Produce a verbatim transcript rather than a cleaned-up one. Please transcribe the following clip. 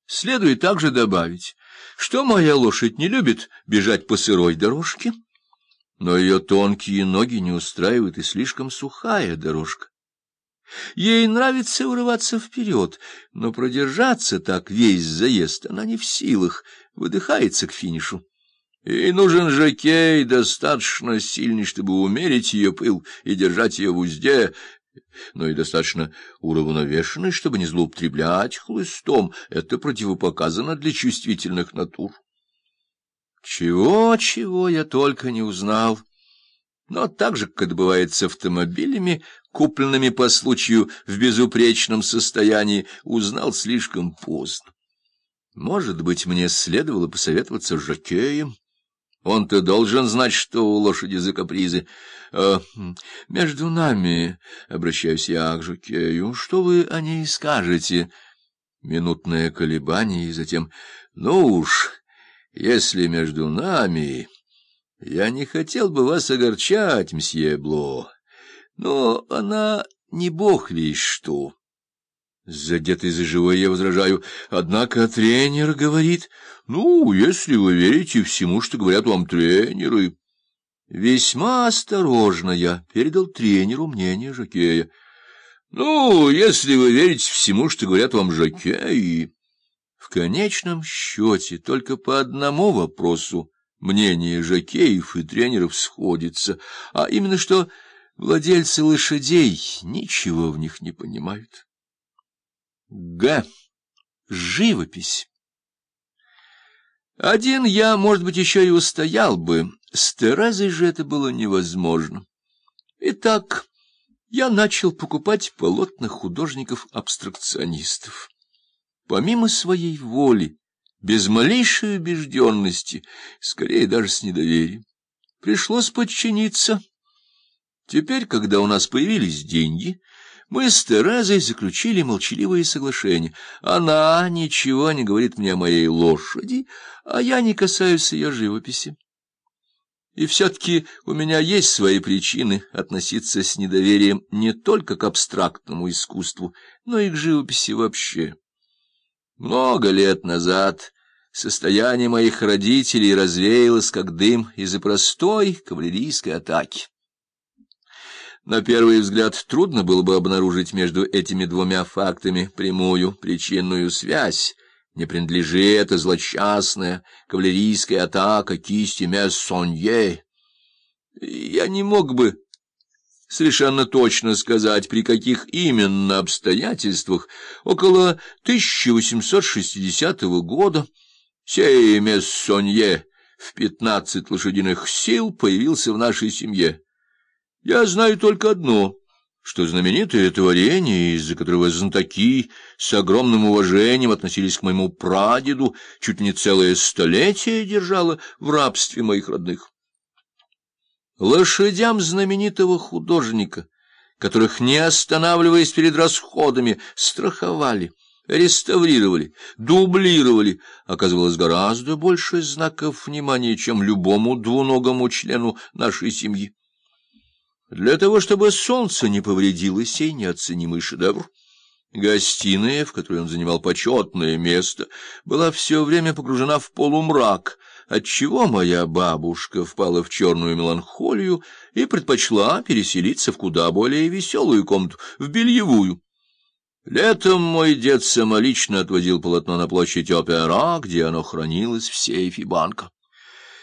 Следует также добавить, что моя лошадь не любит бежать по сырой дорожке, но ее тонкие ноги не устраивают и слишком сухая дорожка. Ей нравится вырываться вперед, но продержаться так весь заезд она не в силах, выдыхается к финишу. И нужен жокей достаточно сильный, чтобы умерить ее пыл и держать ее в узде, но и достаточно уравновешенный, чтобы не злоупотреблять хлыстом. Это противопоказано для чувствительных натур. Чего-чего я только не узнал. Но так же, как это бывает с автомобилями, купленными по случаю в безупречном состоянии, узнал слишком поздно. Может быть, мне следовало посоветоваться с жокеем. Он-то должен знать, что у лошади за капризы. А, между нами, обращаюсь я к жокею, что вы о ней скажете? Минутное колебание, и затем, ну уж, если между нами... Я не хотел бы вас огорчать, мсье Бло, но она не бог весть что. Задетый за живое я возражаю, однако тренер говорит, ну, если вы верите всему, что говорят вам тренеры. Весьма осторожно я передал тренеру мнение жокея. Ну, если вы верите всему, что говорят вам жокеи. В конечном счете только по одному вопросу мнение жокеев и тренеров сходится, а именно что владельцы лошадей ничего в них не понимают. Г. Живопись. Один я, может быть, еще и устоял бы, с Терезой же это было невозможно. Итак, я начал покупать полотна художников-абстракционистов. Помимо своей воли, без малейшей убежденности, скорее даже с недоверием. Пришлось подчиниться. Теперь, когда у нас появились деньги, мы с Терезой заключили молчаливое соглашение. Она ничего не говорит мне о моей лошади, а я не касаюсь ее живописи. И все-таки у меня есть свои причины относиться с недоверием не только к абстрактному искусству, но и к живописи вообще. Много лет назад состояние моих родителей развеялось, как дым, из-за простой кавалерийской атаки. На первый взгляд трудно было бы обнаружить между этими двумя фактами прямую причинную связь. Не принадлежит эта злосчастная кавалерийская атака кисти Мессонье. Я не мог бы совершенно точно сказать, при каких именно обстоятельствах около тысяча восемьсот шестидесятого года сей Мессонье в пятнадцать лошадиных сил появился в нашей семье. Я знаю только одно, что знаменитое творение, из-за которого знатоки с огромным уважением относились к моему прадеду, чуть не целое столетие держало в рабстве моих родных. Лошадям знаменитого художника, которых, не останавливаясь перед расходами, страховали, реставрировали, дублировали, оказывалось гораздо больше знаков внимания, чем любому двуногому члену нашей семьи. Для того, чтобы солнце не повредило сей неоценимый шедевр, гостиная, в которой он занимал почетное место, была все время погружена в полумрак, отчего моя бабушка впала в черную меланхолию и предпочла переселиться в куда более веселую комнату, в бельевую. Летом мой дед самолично отвозил полотно на площадь Опера, где оно хранилось в сейфе банка.